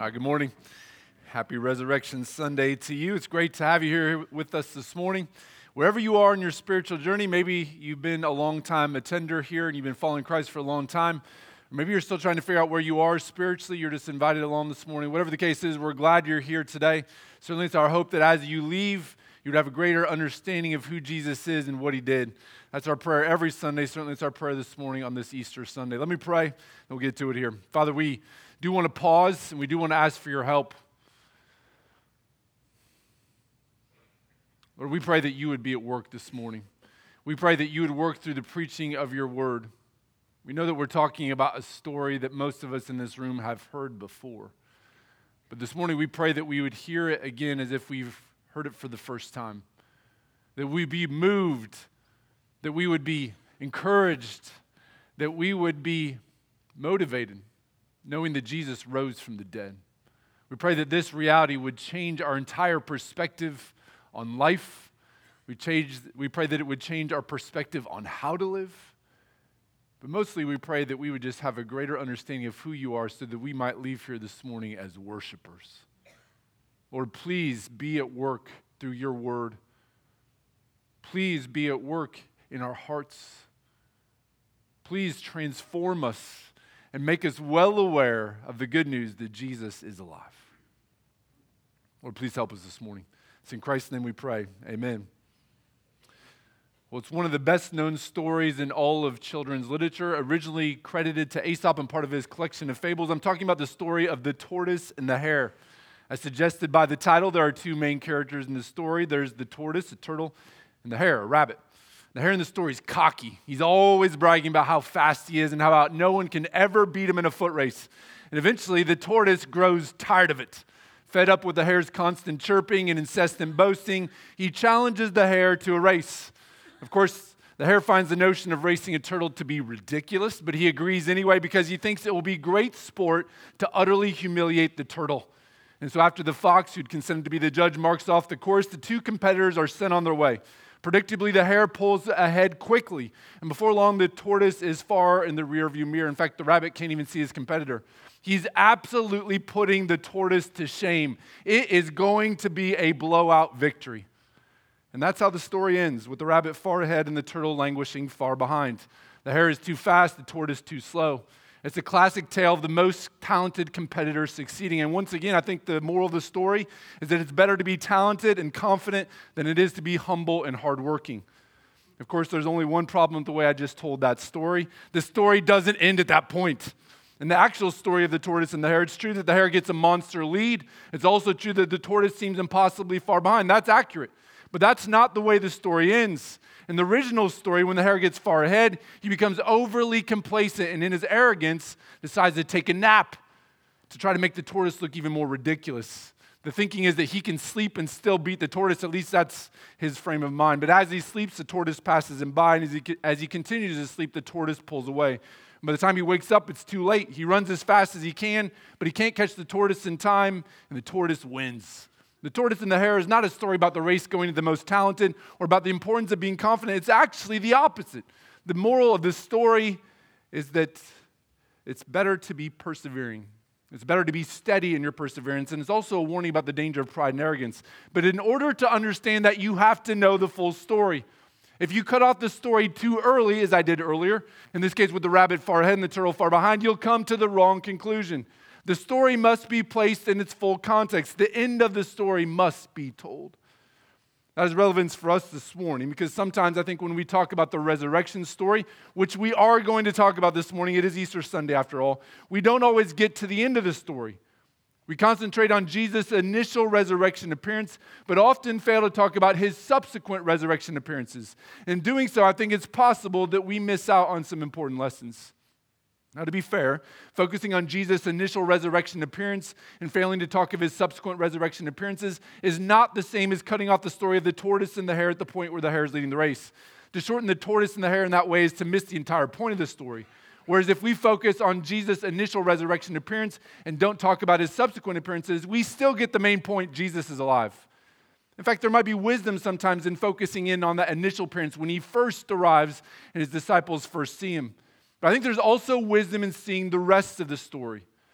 Good morning. Happy Resurrection Sunday to you. It's great to have you here with us this morning. Wherever you are in your spiritual journey, maybe you've been a long time attender here and you've been following Christ for a long time. Or maybe you're still trying to figure out where you are spiritually. You're just invited along this morning. Whatever the case is, we're glad you're here today. Certainly it's our hope that as you leave, you'd have a greater understanding of who Jesus is and what he did. That's our prayer every Sunday. Certainly it's our prayer this morning on this Easter Sunday. Let me pray, and we'll get to it here. Father, we do want to pause, and we do want to ask for your help. Lord, we pray that you would be at work this morning. We pray that you would work through the preaching of your word. We know that we're talking about a story that most of us in this room have heard before. But this morning we pray that we would hear it again as if we've heard it for the first time. That we'd be moved, that we would be encouraged, that we would be motivated, knowing that Jesus rose from the dead. We pray that this reality would change our entire perspective on life. We pray that it would change our perspective on how to live. But mostly we pray that we would just have a greater understanding of who you are so that we might leave here this morning as worshipers. Lord, please be at work through your word. Please be at work in our hearts. Please transform us and make us well aware of the good news that Jesus is alive. Lord, please help us this morning. It's in Christ's name we pray. Amen. Well, it's one of the best-known stories in all of children's literature, originally credited to Aesop and part of his collection of fables. I'm talking about the story of the tortoise and the hare. As suggested by the title, there are two main characters in the story. There's the tortoise, a turtle, and the hare, a rabbit. The hare in the story is cocky. He's always bragging about how fast he is and how about no one can ever beat him in a foot race. And eventually, the tortoise grows tired of it. Fed up with the hare's constant chirping and incessant boasting, he challenges the hare to a race. Of course, the hare finds the notion of racing a turtle to be ridiculous, but he agrees anyway because he thinks it will be great sport to utterly humiliate the turtle. And so after the fox, who'd consented to be the judge, marks off the course, the two competitors are sent on their way. Predictably, the hare pulls ahead quickly, and before long, the tortoise is far in the rearview mirror. In fact, the rabbit can't even see his competitor. He's absolutely putting the tortoise to shame. It is going to be a blowout victory. And that's how the story ends, with the rabbit far ahead and the turtle languishing far behind. The hare is too fast, the tortoise too slow. It's a classic tale of the most talented competitor succeeding. And once again, I think the moral of the story is that it's better to be talented and confident than it is to be humble and hardworking. Of course, there's only one problem with the way I just told that story. The story doesn't end at that point. In the actual story of the tortoise and the hare, it's true that the hare gets a monster lead. It's also true that the tortoise seems impossibly far behind. That's accurate. But that's not the way the story ends. In the original story, when the hare gets far ahead, he becomes overly complacent and in his arrogance decides to take a nap to try to make the tortoise look even more ridiculous. The thinking is that he can sleep and still beat the tortoise. At least that's his frame of mind. But as he sleeps, the tortoise passes him by, and as he continues to sleep, the tortoise pulls away. By the time he wakes up, it's too late. He runs as fast as he can, but he can't catch the tortoise in time, and the tortoise wins. The tortoise and the hare is not a story about the race going to the most talented or about the importance of being confident. It's actually the opposite. The moral of this story is that it's better to be persevering. It's better to be steady in your perseverance, and it's also a warning about the danger of pride and arrogance. But in order to understand that, you have to know the full story. If you cut off the story too early, as I did earlier, in this case with the rabbit far ahead and the turtle far behind, you'll come to the wrong conclusion. The story must be placed in its full context. The end of the story must be told. That has relevance for us this morning because sometimes I think when we talk about the resurrection story, which we are going to talk about this morning, it is Easter Sunday after all, we don't always get to the end of the story. We concentrate on Jesus' initial resurrection appearance, but often fail to talk about his subsequent resurrection appearances. In doing so, I think it's possible that we miss out on some important lessons. Now, to be fair, focusing on Jesus' initial resurrection appearance and failing to talk of his subsequent resurrection appearances is not the same as cutting off the story of the tortoise and the hare at the point where the hare is leading the race. To shorten the tortoise and the hare in that way is to miss the entire point of the story. Whereas if we focus on Jesus' initial resurrection appearance and don't talk about his subsequent appearances, we still get the main point: Jesus is alive. In fact, there might be wisdom sometimes in focusing in on that initial appearance when he first arrives and his disciples first see him. But I think there's also wisdom in seeing the rest of the story.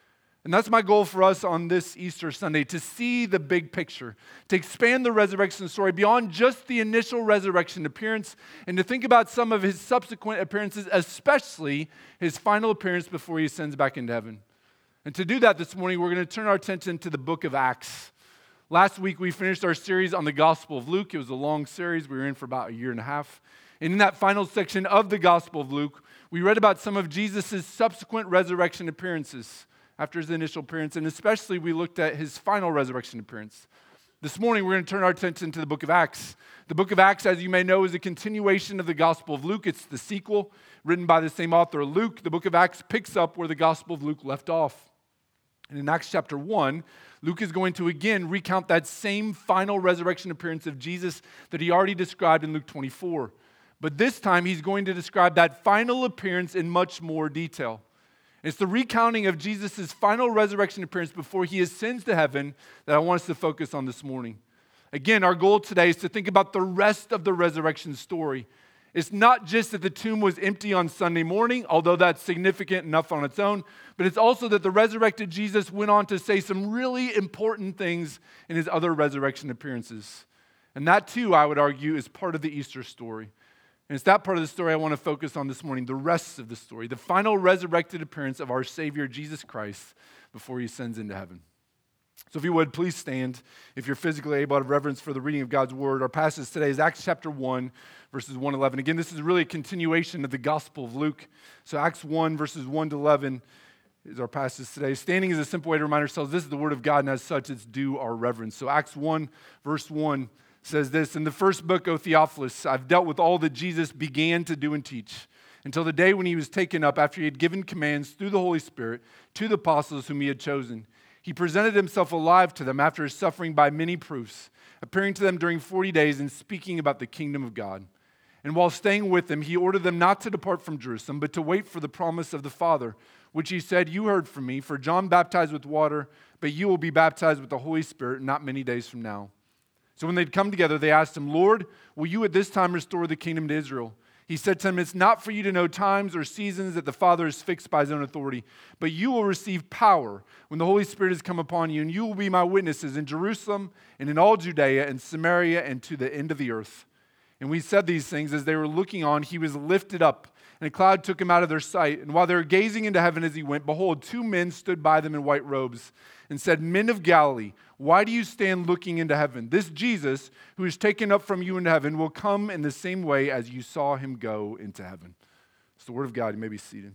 And that's my goal for us on this Easter Sunday, to see the big picture, to expand the resurrection story beyond just the initial resurrection appearance, and to think about some of his subsequent appearances, especially his final appearance before he ascends back into heaven. And to do that this morning, we're going to turn our attention to the book of Acts. Last week, we finished our series on the Gospel of Luke. It was a long series. We were in for about a year and a half. And in that final section of the Gospel of Luke, we read about some of Jesus' subsequent resurrection appearances after his initial appearance, and especially we looked at his final resurrection appearance. This morning, we're going to turn our attention to the book of Acts. The book of Acts, as you may know, is a continuation of the Gospel of Luke. It's the sequel written by the same author, Luke. The book of Acts picks up where the Gospel of Luke left off. And in Acts chapter 1, Luke is going to again recount that same final resurrection appearance of Jesus that he already described in Luke 24. But this time, he's going to describe that final appearance in much more detail. It's the recounting of Jesus' final resurrection appearance before he ascends to heaven that I want us to focus on this morning. Again, our goal today is to think about the rest of the resurrection story. It's not just that the tomb was empty on Sunday morning, although that's significant enough on its own, but it's also that the resurrected Jesus went on to say some really important things in his other resurrection appearances. And that too, I would argue, is part of the Easter story. And it's that part of the story I want to focus on this morning, the rest of the story, the final resurrected appearance of our Savior, Jesus Christ, before he ascends into heaven. So if you would, please stand if you're physically able, out of reverence for the reading of God's word. Our passage today is Acts chapter 1, verses 1 to 11. Again, this is really a continuation of the Gospel of Luke. So Acts 1, verses 1 to 11 is our passage today. Standing is a simple way to remind ourselves this is the word of God, and as such, it's due our reverence. So Acts 1, verse 1 says this: "In the first book, O Theophilus, I've dealt with all that Jesus began to do and teach, until the day when he was taken up after he had given commands through the Holy Spirit to the apostles whom he had chosen. He presented himself alive to them after his suffering by many proofs, appearing to them during 40 days and speaking about the kingdom of God. And while staying with them, he ordered them not to depart from Jerusalem, but to wait for the promise of the Father, which he said, 'You heard from me, for John baptized with water, but you will be baptized with the Holy Spirit not many days from now.' So when they'd come together, they asked him, 'Lord, will you at this time restore the kingdom to Israel?' He said to them, 'It's not for you to know times or seasons that the Father has fixed by his own authority, but you will receive power when the Holy Spirit has come upon you, and you will be my witnesses in Jerusalem and in all Judea and Samaria and to the end of the earth.' And we said these things as they were looking on, he was lifted up, and a cloud took him out of their sight. And while they were gazing into heaven as he went, behold, two men stood by them in white robes and said, 'Men of Galilee, why do you stand looking into heaven? This Jesus, who is taken up from you into heaven, will come in the same way as you saw him go into heaven.'" It's the word of God. You may be seated.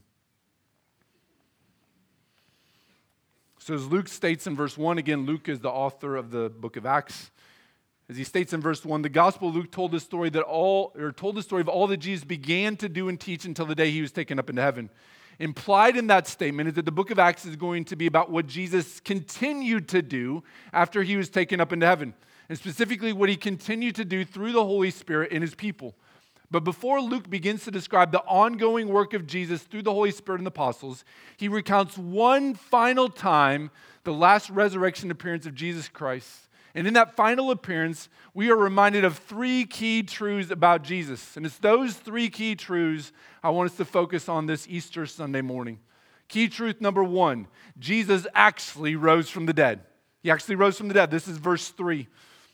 So as Luke states in verse 1, again, Luke is the author of the book of Acts. As he states in verse 1, the Gospel of Luke told the story of all that Jesus began to do and teach until the day he was taken up into heaven. Implied in that statement is that the book of Acts is going to be about what Jesus continued to do after he was taken up into heaven, and specifically what he continued to do through the Holy Spirit in his people. But before Luke begins to describe the ongoing work of Jesus through the Holy Spirit and the apostles, he recounts one final time the last resurrection appearance of Jesus Christ. And in that final appearance, we are reminded of three key truths about Jesus. And it's those three key truths I want us to focus on this Easter Sunday morning. Key truth number one, Jesus actually rose from the dead. He actually rose from the dead. This is verse 3.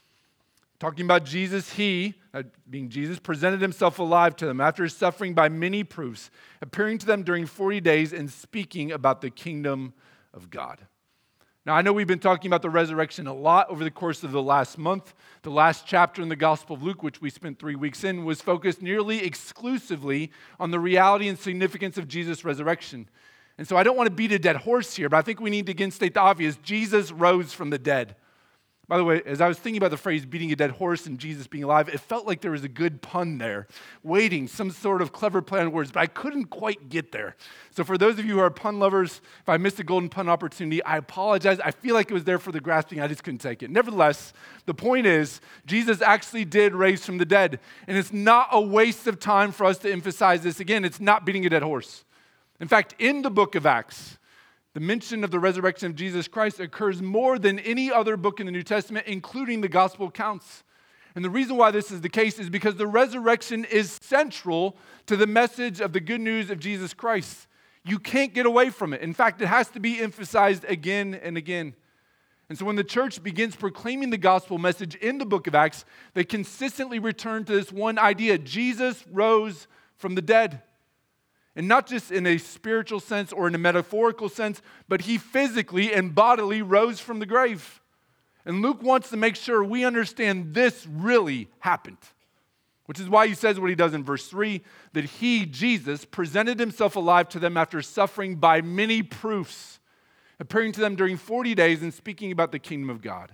Talking about Jesus, he, being Jesus, presented himself alive to them after his suffering by many proofs, appearing to them during 40 days and speaking about the kingdom of God. Now, I know we've been talking about the resurrection a lot over the course of the last month. The last chapter in the Gospel of Luke, which we spent 3 weeks in, was focused nearly exclusively on the reality and significance of Jesus' resurrection. And so I don't want to beat a dead horse here, but I think we need to again state the obvious. Jesus rose from the dead. By the way, as I was thinking about the phrase beating a dead horse and Jesus being alive, it felt like there was a good pun there, waiting, some sort of clever play on words, but I couldn't quite get there. So for those of you who are pun lovers, if I missed a golden pun opportunity, I apologize. I feel like it was there for the grasping. I just couldn't take it. Nevertheless, the point is, Jesus actually did raise from the dead. And it's not a waste of time for us to emphasize this. Again, it's not beating a dead horse. In fact, in the book of Acts, the mention of the resurrection of Jesus Christ occurs more than any other book in the New Testament, including the gospel accounts. And the reason why this is the case is because the resurrection is central to the message of the good news of Jesus Christ. You can't get away from it. In fact, it has to be emphasized again and again. And so when the church begins proclaiming the gospel message in the book of Acts, they consistently return to this one idea: Jesus rose from the dead. And not just in a spiritual sense or in a metaphorical sense, but he physically and bodily rose from the grave. And Luke wants to make sure we understand this really happened, which is why he says what he does in verse 3, that he, Jesus, presented himself alive to them after suffering by many proofs, appearing to them during 40 days and speaking about the kingdom of God.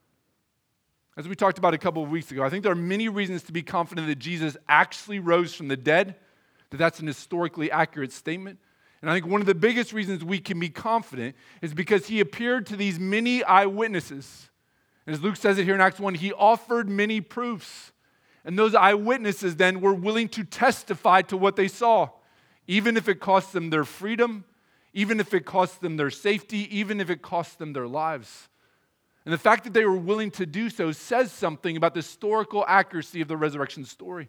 As we talked about a couple of weeks ago, I think there are many reasons to be confident that Jesus actually rose from the dead, that that's an historically accurate statement. And I think one of the biggest reasons we can be confident is because he appeared to these many eyewitnesses. And as Luke says it here in Acts 1, he offered many proofs. And those eyewitnesses then were willing to testify to what they saw, even if it cost them their freedom, even if it cost them their safety, even if it cost them their lives. And the fact that they were willing to do so says something about the historical accuracy of the resurrection story.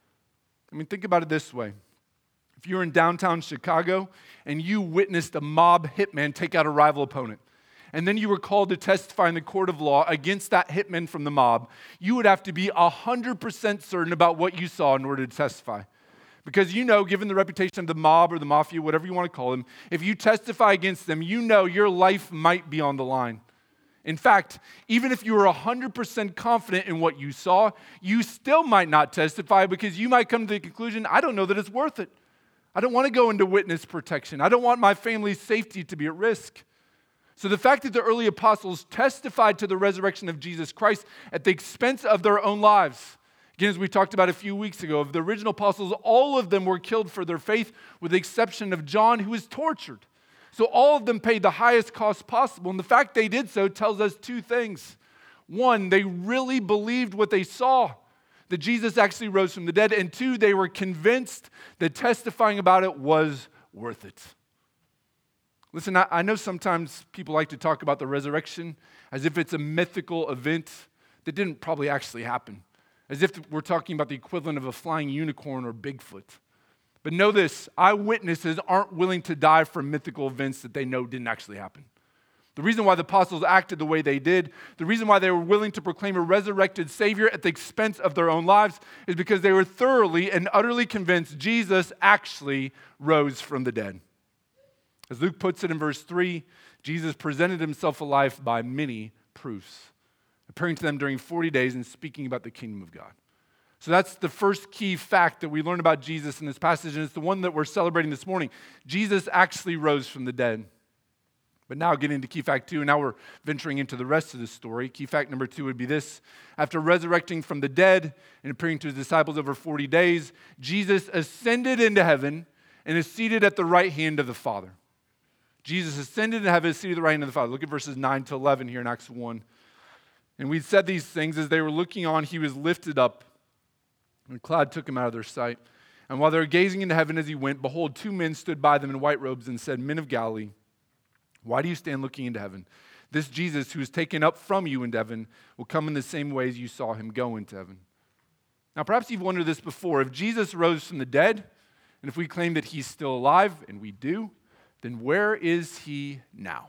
I mean, think about it this way. If you were in downtown Chicago and you witnessed a mob hitman take out a rival opponent, and then you were called to testify in the court of law against that hitman from the mob, you would have to be 100% certain about what you saw in order to testify. Because you know, given the reputation of the mob or the mafia, whatever you want to call them, if you testify against them, you know your life might be on the line. In fact, even if you were 100% confident in what you saw, you still might not testify because you might come to the conclusion, I don't know that it's worth it. I don't want to go into witness protection. I don't want my family's safety to be at risk. So the fact that the early apostles testified to the resurrection of Jesus Christ at the expense of their own lives. Again, as we talked about a few weeks ago, of the original apostles, all of them were killed for their faith, with the exception of John, who was tortured. So all of them paid the highest cost possible. And the fact they did so tells us two things. One, they really believed what they saw, that Jesus actually rose from the dead. And two, they were convinced that testifying about it was worth it. Listen, I know sometimes people like to talk about the resurrection as if it's a mythical event that didn't probably actually happen, as if we're talking about the equivalent of a flying unicorn or Bigfoot. But know this, eyewitnesses aren't willing to die for mythical events that they know didn't actually happen. The reason why the apostles acted the way they did, the reason why they were willing to proclaim a resurrected Savior at the expense of their own lives, is because they were thoroughly and utterly convinced Jesus actually rose from the dead. As Luke puts it in verse 3, Jesus presented himself alive by many proofs, appearing to them during 40 days and speaking about the kingdom of God. So that's the first key fact that we learn about Jesus in this passage, and it's the one that we're celebrating this morning. Jesus actually rose from the dead. But now getting into key fact 2, and now we're venturing into the rest of the story. Key fact number 2 would be this. After resurrecting from the dead and appearing to his disciples over 40 days, Jesus ascended into heaven and is seated at the right hand of the Father. Jesus ascended into heaven, is seated at the right hand of the Father. Look at verses 9 to 11 here in Acts 1. And we said these things as they were looking on, he was lifted up, and a cloud took him out of their sight. And while they were gazing into heaven as he went, behold, 2 men stood by them in white robes and said, Men of Galilee, why do you stand looking into heaven? This Jesus who is taken up from you into heaven will come in the same way as you saw him go into heaven. Now, perhaps you've wondered this before. If Jesus rose from the dead, and if we claim that he's still alive, and we do, then where is he now?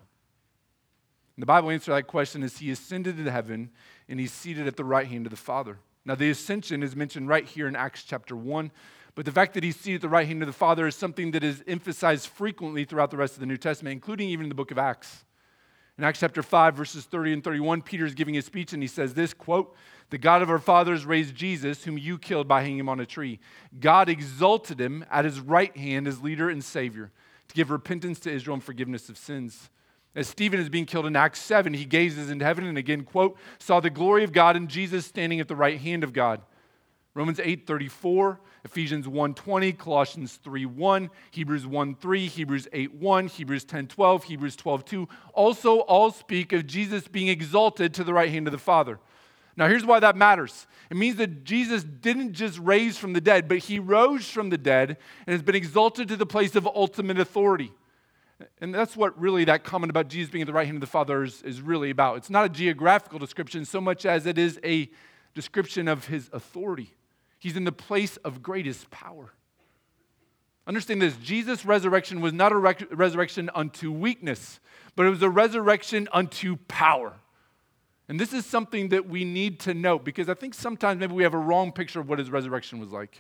And the Bible answers that question as he ascended into heaven, and he's seated at the right hand of the Father. Now, the ascension is mentioned right here in Acts chapter 1, but the fact that he's seated at the right hand of the Father is something that is emphasized frequently throughout the rest of the New Testament, including even in the book of Acts. In Acts chapter 5, verses 30 and 31, Peter is giving a speech, and he says this, quote, The God of our fathers raised Jesus, whom you killed by hanging him on a tree. God exalted him at his right hand as leader and Savior, to give repentance to Israel and forgiveness of sins. As Stephen is being killed in Acts 7, he gazes into heaven and again, quote, saw the glory of God and Jesus standing at the right hand of God. Romans 8:34, Ephesians 1:20, Colossians 3:1, Hebrews 1:3, Hebrews 8:1, Hebrews 10:12, Hebrews 12:2, also all speak of Jesus being exalted to the right hand of the Father. Now here's why that matters. It means that Jesus didn't just raise from the dead, but he rose from the dead and has been exalted to the place of ultimate authority. And that's what really that comment about Jesus being at the right hand of the Father is really about. It's not a geographical description so much as it is a description of his authority. He's in the place of greatest power. Understand this, Jesus' resurrection was not a resurrection unto weakness, but it was a resurrection unto power. And this is something that we need to note because I think sometimes maybe we have a wrong picture of what his resurrection was like.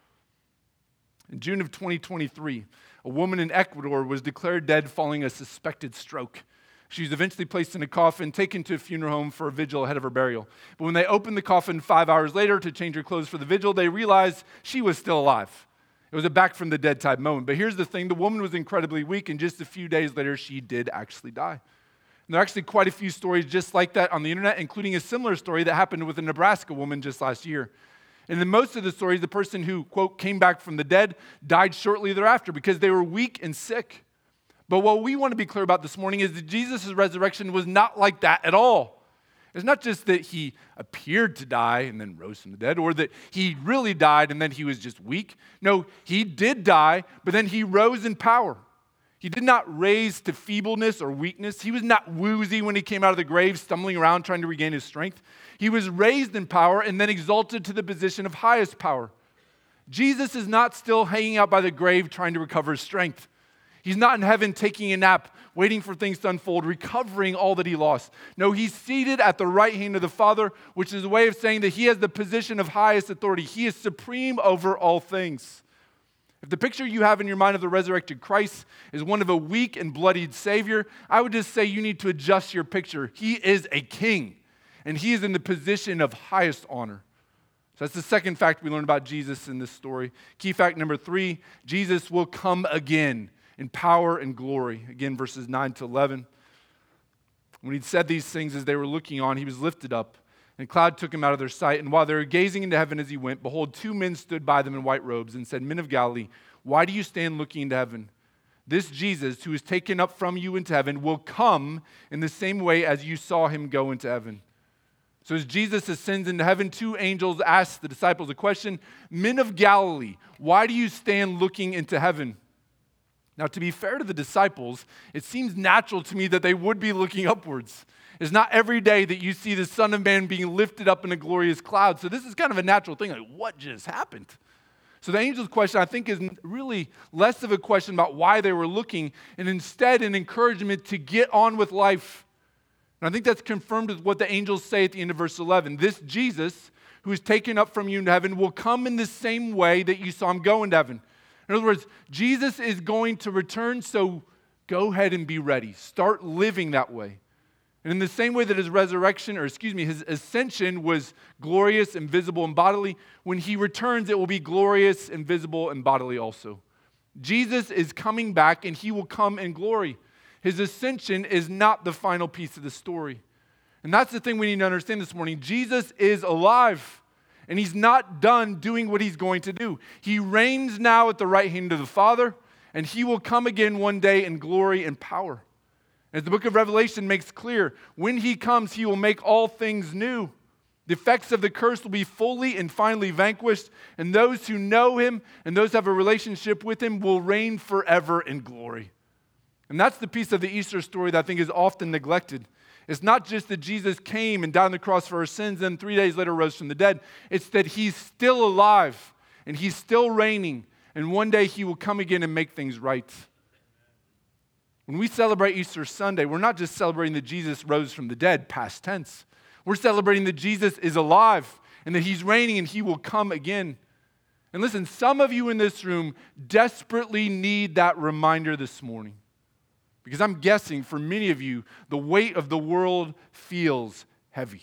In June of 2023, a woman in Ecuador was declared dead following a suspected stroke. She was eventually placed in a coffin, taken to a funeral home for a vigil ahead of her burial. But when they opened the coffin 5 hours later to change her clothes for the vigil, they realized she was still alive. It was a back from the dead type moment. But here's the thing, the woman was incredibly weak, and just a few days later, she did actually die. And there are actually quite a few stories just like that on the internet, including a similar story that happened with a Nebraska woman just last year. And in most of the stories, the person who, quote, came back from the dead died shortly thereafter because they were weak and sick. But what we want to be clear about this morning is that Jesus' resurrection was not like that at all. It's not just that he appeared to die and then rose from the dead, or that he really died and then he was just weak. No, he did die, but then he rose in power. He did not raise to feebleness or weakness. He was not woozy when he came out of the grave, stumbling around trying to regain his strength. He was raised in power and then exalted to the position of highest power. Jesus is not still hanging out by the grave trying to recover his strength. He's not in heaven taking a nap, waiting for things to unfold, recovering all that he lost. No, he's seated at the right hand of the Father, which is a way of saying that he has the position of highest authority. He is supreme over all things. If the picture you have in your mind of the resurrected Christ is one of a weak and bloodied Savior, I would just say you need to adjust your picture. He is a king, and he is in the position of highest honor. So that's the second fact we learn about Jesus in this story. Key fact number 3, Jesus will come again in power and glory. Again, verses 9 to 11. When he'd said these things as they were looking on, he was lifted up, and a cloud took him out of their sight. And while they were gazing into heaven as he went, behold, 2 men stood by them in white robes and said, Men of Galilee, why do you stand looking into heaven? This Jesus, who is taken up from you into heaven, will come in the same way as you saw him go into heaven. So as Jesus ascends into heaven, 2 angels ask the disciples a question, Men of Galilee, why do you stand looking into heaven? Now, to be fair to the disciples, it seems natural to me that they would be looking upwards. It's not every day that you see the Son of Man being lifted up in a glorious cloud. So this is kind of a natural thing. Like, what just happened? So the angel's question, I think, is really less of a question about why they were looking, and instead an encouragement to get on with life. And I think that's confirmed with what the angels say at the end of verse 11. This Jesus, who is taken up from you into heaven, will come in the same way that you saw him go into heaven. In other words, Jesus is going to return, so go ahead and be ready. Start living that way. And in the same way that his his ascension was glorious and visible and bodily, when he returns, it will be glorious and visible and bodily also. Jesus is coming back, and he will come in glory. His ascension is not the final piece of the story. And that's the thing we need to understand this morning. Jesus is alive. And he's not done doing what he's going to do. He reigns now at the right hand of the Father, and he will come again one day in glory and power. As the book of Revelation makes clear, when he comes, he will make all things new. The effects of the curse will be fully and finally vanquished, and those who know him and those who have a relationship with him will reign forever in glory. And that's the piece of the Easter story that I think is often neglected. It's not just that Jesus came and died on the cross for our sins and 3 days later rose from the dead. It's that he's still alive and he's still reigning, and one day he will come again and make things right. When we celebrate Easter Sunday, we're not just celebrating that Jesus rose from the dead, past tense. We're celebrating that Jesus is alive and that he's reigning and he will come again. And listen, some of you in this room desperately need that reminder this morning. Because I'm guessing for many of you, the weight of the world feels heavy.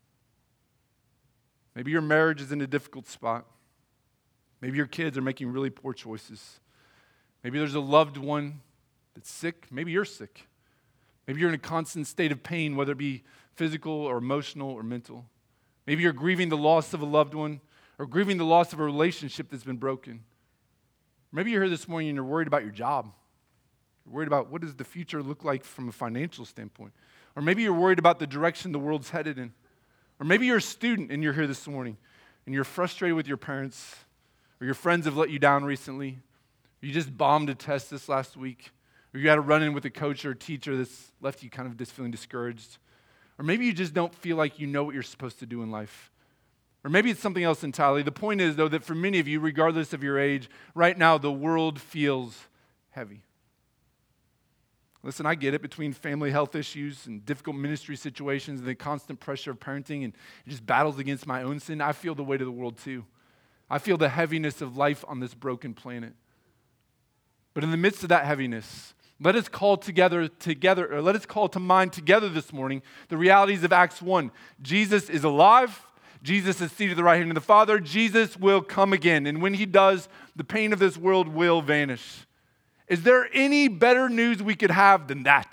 Maybe your marriage is in a difficult spot. Maybe your kids are making really poor choices. Maybe there's a loved one that's sick. Maybe you're sick. Maybe you're in a constant state of pain, whether it be physical or emotional or mental. Maybe you're grieving the loss of a loved one or grieving the loss of a relationship that's been broken. Maybe you're here this morning and you're worried about your job. You're worried about what does the future look like from a financial standpoint. Or maybe you're worried about the direction the world's headed in. Or maybe you're a student and you're here this morning and you're frustrated with your parents, or your friends have let you down recently, or you just bombed a test this last week, or you had a run-in with a coach or a teacher that's left you kind of just feeling discouraged. Or maybe you just don't feel like you know what you're supposed to do in life. Or maybe it's something else entirely. The point is, though, that for many of you, regardless of your age, right now the world feels heavy. Listen, I get it. Between family health issues and difficult ministry situations and the constant pressure of parenting and just battles against my own sin, I feel the weight of the world too. I feel the heaviness of life on this broken planet. But in the midst of that heaviness, let us call let us call to mind together this morning the realities of Acts 1. Jesus is alive. Jesus is seated at the right hand of the Father. Jesus will come again. And when he does, the pain of this world will vanish. Is there any better news we could have than that?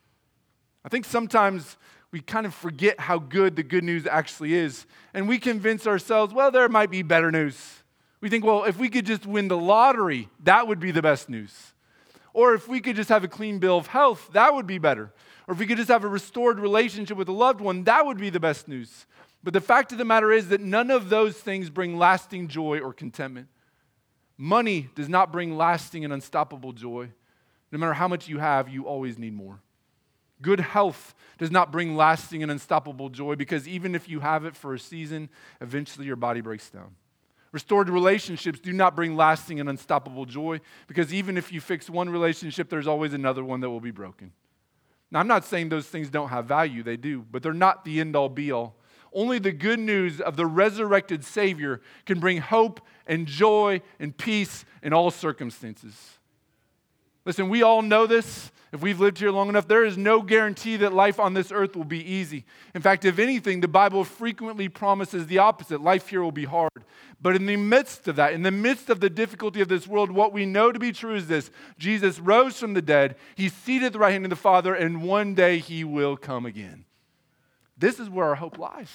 I think sometimes we kind of forget how good the good news actually is. And we convince ourselves, well, there might be better news. We think, well, if we could just win the lottery, that would be the best news. Or if we could just have a clean bill of health, that would be better. Or if we could just have a restored relationship with a loved one, that would be the best news. But the fact of the matter is that none of those things bring lasting joy or contentment. Money does not bring lasting and unstoppable joy. No matter how much you have, you always need more. Good health does not bring lasting and unstoppable joy because even if you have it for a season, eventually your body breaks down. Restored relationships do not bring lasting and unstoppable joy because even if you fix one relationship, there's always another one that will be broken. Now, I'm not saying those things don't have value. They do, but they're not the end-all, be-all. Only the good news of the resurrected Savior can bring hope and joy and peace in all circumstances. Listen, we all know this. If we've lived here long enough, there is no guarantee that life on this earth will be easy. In fact, if anything, the Bible frequently promises the opposite. Life here will be hard. But in the midst of that, in the midst of the difficulty of this world, what we know to be true is this. Jesus rose from the dead. He's seated at the right hand of the Father, and one day he will come again. This is where our hope lies.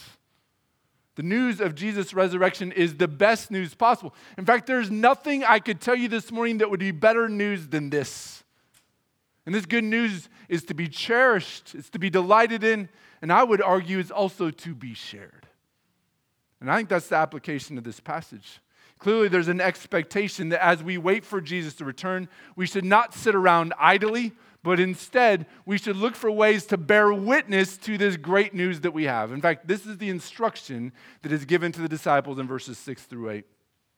The news of Jesus' resurrection is the best news possible. In fact, there's nothing I could tell you this morning that would be better news than this. And this good news is to be cherished, it's to be delighted in, and I would argue it's also to be shared. And I think that's the application of this passage. Clearly, there's an expectation that as we wait for Jesus to return, we should not sit around idly, but instead, we should look for ways to bear witness to this great news that we have. In fact, this is the instruction that is given to the disciples in verses 6 through 8.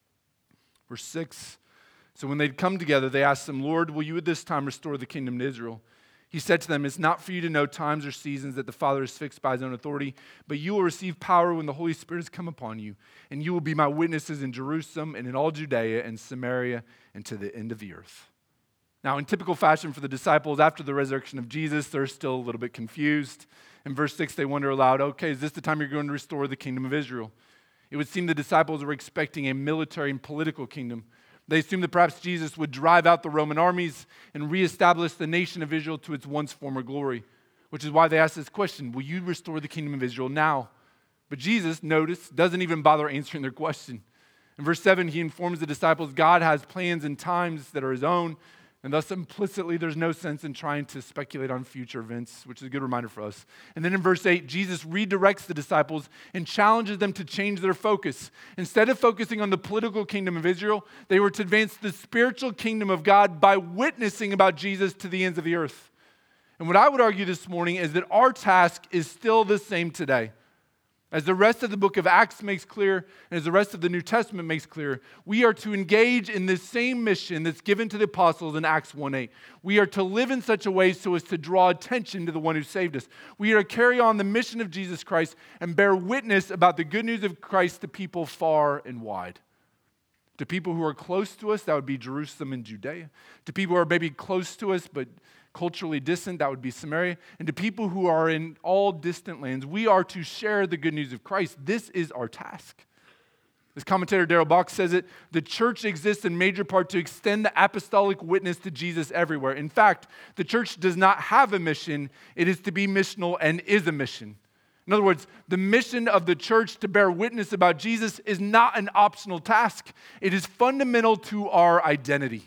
Verse 6, so when they'd come together, they asked him, Lord, will you at this time restore the kingdom to Israel? He said to them, it's not for you to know times or seasons that the Father has fixed by his own authority, but you will receive power when the Holy Spirit has come upon you, and you will be my witnesses in Jerusalem and in all Judea and Samaria and to the end of the earth. Now, in typical fashion for the disciples, after the resurrection of Jesus, they're still a little bit confused. In verse 6, they wonder aloud, okay, is this the time you're going to restore the kingdom of Israel? It would seem the disciples were expecting a military and political kingdom. They assumed that perhaps Jesus would drive out the Roman armies and reestablish the nation of Israel to its once former glory, which is why they asked this question, will you restore the kingdom of Israel now? But Jesus, notice, doesn't even bother answering their question. In verse 7, he informs the disciples God has plans and times that are his own, and thus implicitly there's no sense in trying to speculate on future events, which is a good reminder for us. And then in verse 8, Jesus redirects the disciples and challenges them to change their focus. Instead of focusing on the political kingdom of Israel, they were to advance the spiritual kingdom of God by witnessing about Jesus to the ends of the earth. And what I would argue this morning is that our task is still the same today. As the rest of the book of Acts makes clear, and as the rest of the New Testament makes clear, we are to engage in this same mission that's given to the apostles in Acts 1:8. We are to live in such a way so as to draw attention to the one who saved us. We are to carry on the mission of Jesus Christ and bear witness about the good news of Christ to people far and wide. To people who are close to us, that would be Jerusalem and Judea. To people who are maybe close to us, but culturally distant, that would be Samaria. And to people who are in all distant lands, we are to share the good news of Christ. This is our task. As commentator Darrell Bock says it, the church exists in major part to extend the apostolic witness to Jesus everywhere. In fact, the church does not have a mission. It is to be missional and is a mission. In other words, the mission of the church to bear witness about Jesus is not an optional task. It is fundamental to our identity.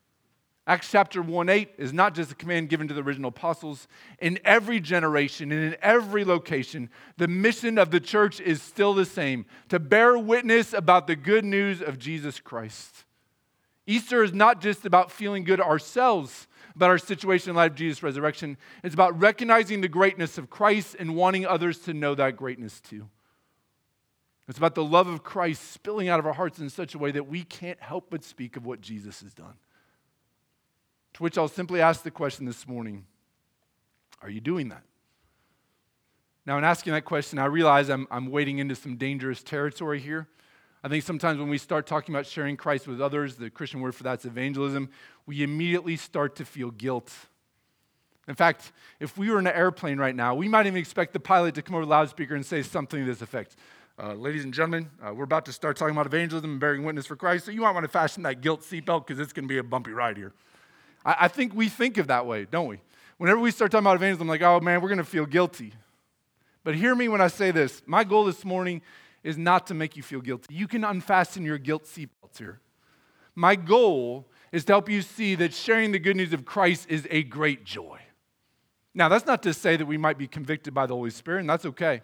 Acts chapter 1:8 is not just a command given to the original apostles. In every generation and in every location, the mission of the church is still the same, to bear witness about the good news of Jesus Christ. Easter is not just about feeling good ourselves about our situation in light of Jesus' resurrection. It's about recognizing the greatness of Christ and wanting others to know that greatness too. It's about the love of Christ spilling out of our hearts in such a way that we can't help but speak of what Jesus has done. To which I'll simply ask the question this morning, are you doing that? Now, in asking that question, I realize I'm wading into some dangerous territory here. I think sometimes when we start talking about sharing Christ with others, the Christian word for that's evangelism, we immediately start to feel guilt. In fact, if we were in an airplane right now, we might even expect the pilot to come over the loudspeaker and say something to this effect. Ladies and gentlemen, we're about to start talking about evangelism and bearing witness for Christ, so you might want to fasten that guilt seatbelt because it's going to be a bumpy ride here. I think we think of that way, don't we? Whenever we start talking about evangelism, like, oh man, we're going to feel guilty. But hear me when I say this. My goal this morning is not to make you feel guilty. You can unfasten your guilt seatbelts here. My goal is to help you see that sharing the good news of Christ is a great joy. Now, that's not to say that we might be convicted by the Holy Spirit, and that's okay.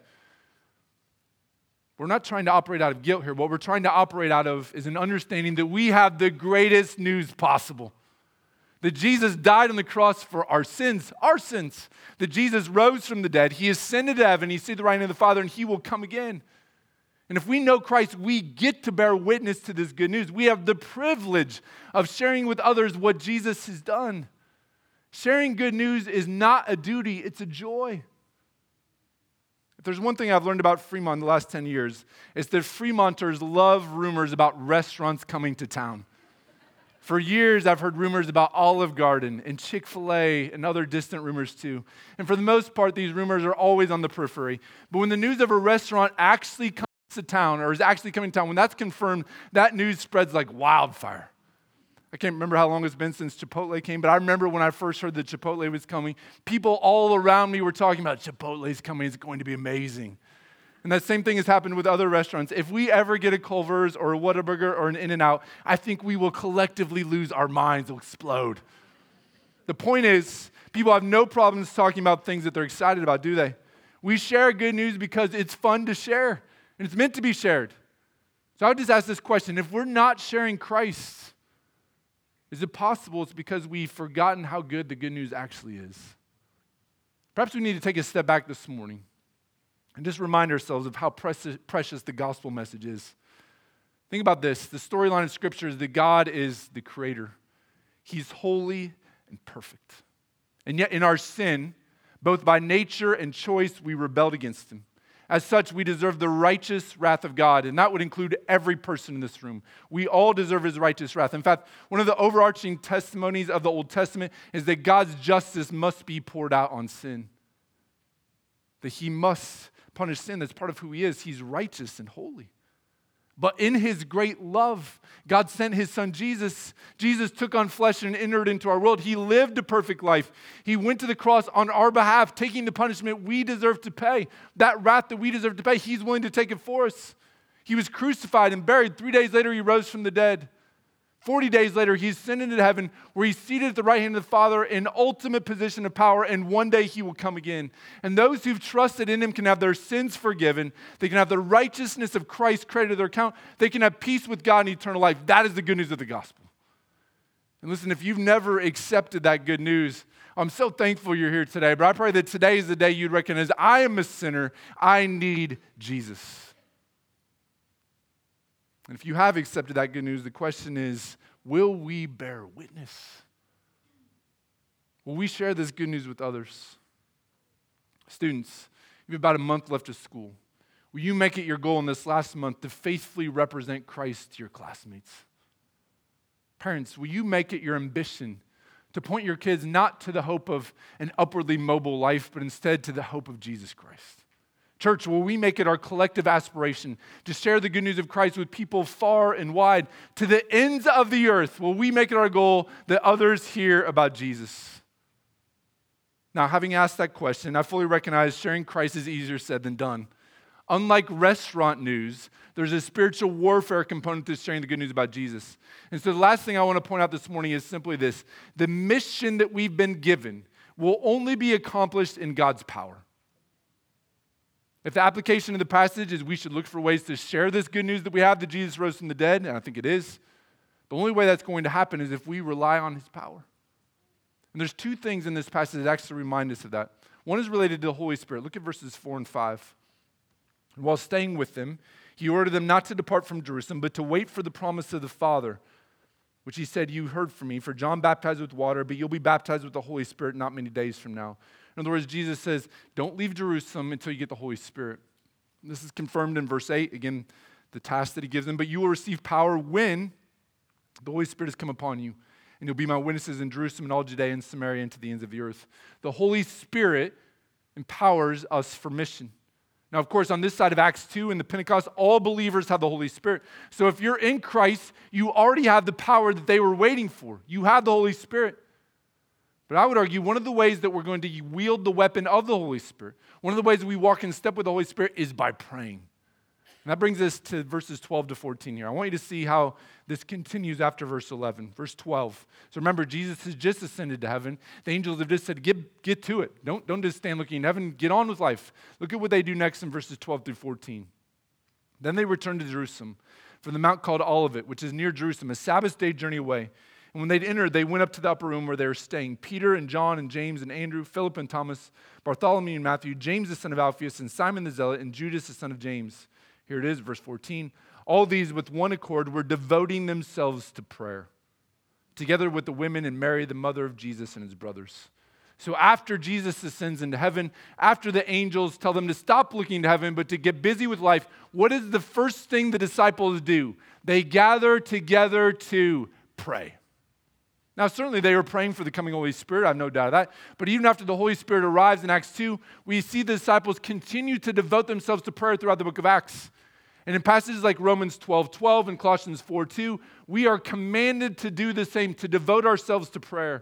We're not trying to operate out of guilt here. What we're trying to operate out of is an understanding that we have the greatest news possible. That Jesus died on the cross for our sins. That Jesus rose from the dead. He ascended to heaven. He's seated at the right hand of the Father, and he will come again. And if we know Christ, we get to bear witness to this good news. We have the privilege of sharing with others what Jesus has done. Sharing good news is not a duty, it's a joy. If there's one thing I've learned about Fremont in the last 10 years, it's that Fremonters love rumors about restaurants coming to town. For years, I've heard rumors about Olive Garden and Chick-fil-A and other distant rumors too. And for the most part, these rumors are always on the periphery. But when the news of a restaurant actually comes to town or is actually coming to town, when that's confirmed, that news spreads like wildfire. I can't remember how long it's been since Chipotle came, but I remember when I first heard that Chipotle was coming, people all around me were talking about Chipotle's coming, it's going to be amazing. And that same thing has happened with other restaurants. If we ever get a Culver's or a Whataburger or an In-N-Out, I think we will collectively lose our minds, will explode. The point is, people have no problems talking about things that they're excited about, do they? We share good news because it's fun to share, and it's meant to be shared. So I would just ask this question, if we're not sharing Christ, is it possible it's because we've forgotten how good the good news actually is? Perhaps we need to take a step back this morning and just remind ourselves of how precious the gospel message is. Think about this. The storyline of Scripture is that God is the creator. He's holy and perfect. And yet in our sin, both by nature and choice, we rebelled against him. As such, we deserve the righteous wrath of God, and that would include every person in this room. We all deserve his righteous wrath. In fact, one of the overarching testimonies of the Old Testament is that God's justice must be poured out on sin. That he must punish sin. That's part of who he is. He's righteous and holy. But in his great love, God sent his son Jesus. Jesus took on flesh and entered into our world. He lived a perfect life. He went to the cross on our behalf, taking the punishment we deserve to pay. That wrath that we deserve to pay, he's willing to take it for us. He was crucified and buried. 3 days later, he rose from the dead. 40 days later, he's ascended into heaven, where he's seated at the right hand of the Father in ultimate position of power, and one day he will come again. And those who've trusted in him can have their sins forgiven. They can have the righteousness of Christ credited to their account. They can have peace with God and eternal life. That is the good news of the gospel. And listen, if you've never accepted that good news, I'm so thankful you're here today, but I pray that today is the day you'd recognize, I am a sinner. I need Jesus. And if you have accepted that good news, the question is, will we bear witness? Will we share this good news with others? Students, you have about a month left of school. Will you make it your goal in this last month to faithfully represent Christ to your classmates? Parents, will you make it your ambition to point your kids not to the hope of an upwardly mobile life, but instead to the hope of Jesus Christ? Church, will we make it our collective aspiration to share the good news of Christ with people far and wide, to the ends of the earth? Will we make it our goal that others hear about Jesus? Now, having asked that question, I fully recognize sharing Christ is easier said than done. Unlike restaurant news, there's a spiritual warfare component to sharing the good news about Jesus. And so the last thing I want to point out this morning is simply this. The mission that we've been given will only be accomplished in God's power. If the application of the passage is we should look for ways to share this good news that we have that Jesus rose from the dead, and I think it is, the only way that's going to happen is if we rely on his power. And there's two things in this passage that actually remind us of that. One is related to the Holy Spirit. Look at verses 4 and 5. And while staying with them, He ordered them not to depart from Jerusalem, but to wait for the promise of the Father, which he said, you heard from me. For John baptized with water, but you'll be baptized with the Holy Spirit not many days from now. In other words, Jesus says, don't leave Jerusalem until you get the Holy Spirit. This is confirmed in verse 8. Again, the task that he gives them. But you will receive power when the Holy Spirit has come upon you. And you'll be my witnesses in Jerusalem and all Judea and Samaria and to the ends of the earth. The Holy Spirit empowers us for mission. Now, of course, on this side of Acts 2 and the Pentecost, all believers have the Holy Spirit. So if you're in Christ, you already have the power that they were waiting for. You have the Holy Spirit. But I would argue one of the ways that we're going to wield the weapon of the Holy Spirit, one of the ways that we walk in step with the Holy Spirit is by praying. And that brings us to verses 12 to 14 here. I want you to see how this continues after verse 11. Verse 12. So remember, Jesus has just ascended to heaven. The angels have just said, get to it. Don't just stand looking in heaven. Get on with life. Look at what they do next in verses 12 through 14. Then they returned to Jerusalem from the mount called Olivet, which is near Jerusalem, a Sabbath day journey away. And when they'd entered, they went up to the upper room where they were staying. Peter and John and James and Andrew, Philip and Thomas, Bartholomew and Matthew, James the son of Alphaeus, and Simon the Zealot, and Judas the son of James. Here it is, verse 14. All these with one accord were devoting themselves to prayer, together with the women and Mary, the mother of Jesus, and his brothers. So after Jesus ascends into heaven, after the angels tell them to stop looking to heaven, but to get busy with life, what is the first thing the disciples do? They gather together to pray. Now, certainly they were praying for the coming Holy Spirit. I have no doubt of that. But even after the Holy Spirit arrives in Acts 2, we see the disciples continue to devote themselves to prayer throughout the book of Acts. And in passages like Romans 12:12 and Colossians 4:2, we are commanded to do the same, to devote ourselves to prayer.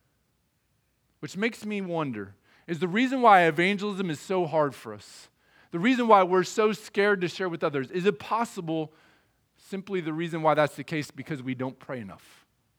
Which makes me wonder, is the reason why evangelism is so hard for us, the reason why we're so scared to share with others, is it possible simply the reason why that's the case because we don't pray enough?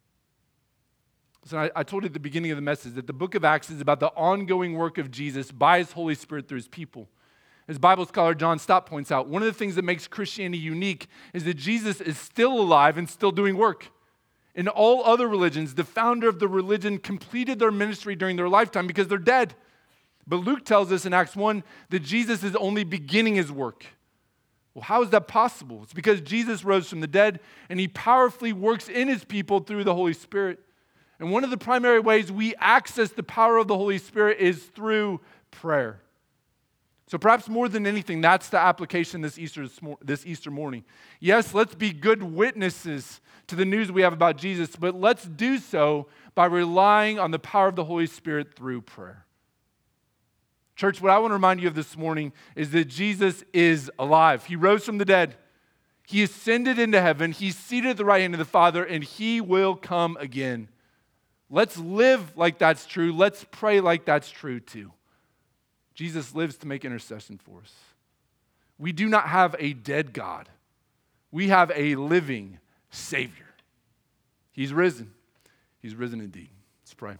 So I told you at the beginning of the message that the book of Acts is about the ongoing work of Jesus by his Holy Spirit through his people. As Bible scholar John Stott points out, one of the things that makes Christianity unique is that Jesus is still alive and still doing work. In all other religions, the founder of the religion completed their ministry during their lifetime because they're dead. But Luke tells us in Acts 1 that Jesus is only beginning his work. Well, how is that possible? It's because Jesus rose from the dead and he powerfully works in his people through the Holy Spirit. And one of the primary ways we access the power of the Holy Spirit is through prayer. So perhaps more than anything, that's the application this Easter morning. Yes, let's be good witnesses to the news we have about Jesus, but let's do so by relying on the power of the Holy Spirit through prayer. Church, what I want to remind you of this morning is that Jesus is alive. He rose from the dead. He ascended into heaven. He's seated at the right hand of the Father, and he will come again. Let's live like that's true. Let's pray like that's true too. Jesus lives to make intercession for us. We do not have a dead God. We have a living Savior. He's risen. He's risen indeed. Let's pray.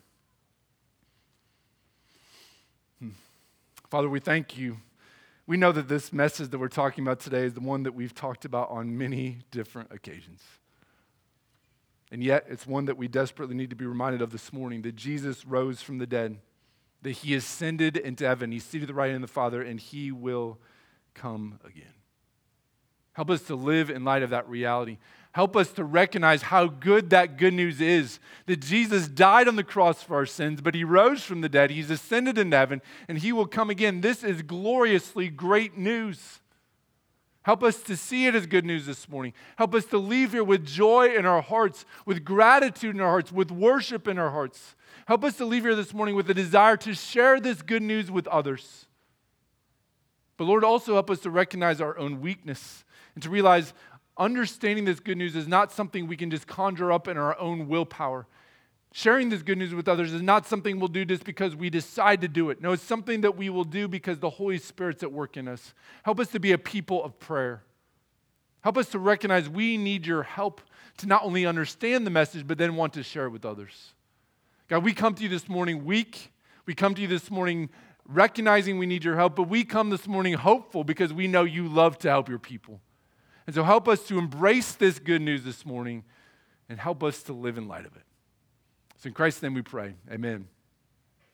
Father, we thank you. We know that this message that we're talking about today is the one that we've talked about on many different occasions. And yet, it's one that we desperately need to be reminded of this morning, that Jesus rose from the dead, that he ascended into heaven, he's seated at the right hand of the Father, and he will come again. Help us to live in light of that reality. Help us to recognize how good that good news is, that Jesus died on the cross for our sins, but he rose from the dead, he's ascended into heaven, and he will come again. This is gloriously great news. Help us to see it as good news this morning. Help us to leave here with joy in our hearts, with gratitude in our hearts, with worship in our hearts. Help us to leave here this morning with a desire to share this good news with others. But Lord, also help us to recognize our own weakness and to realize understanding this good news is not something we can just conjure up in our own willpower. Sharing this good news with others is not something we'll do just because we decide to do it. No, it's something that we will do because the Holy Spirit's at work in us. Help us to be a people of prayer. Help us to recognize we need your help to not only understand the message, but then want to share it with others. God, we come to you this morning weak. We come to you this morning recognizing we need your help, but we come this morning hopeful because we know you love to help your people. And so help us to embrace this good news this morning and help us to live in light of it. So in Christ's name we pray. Amen.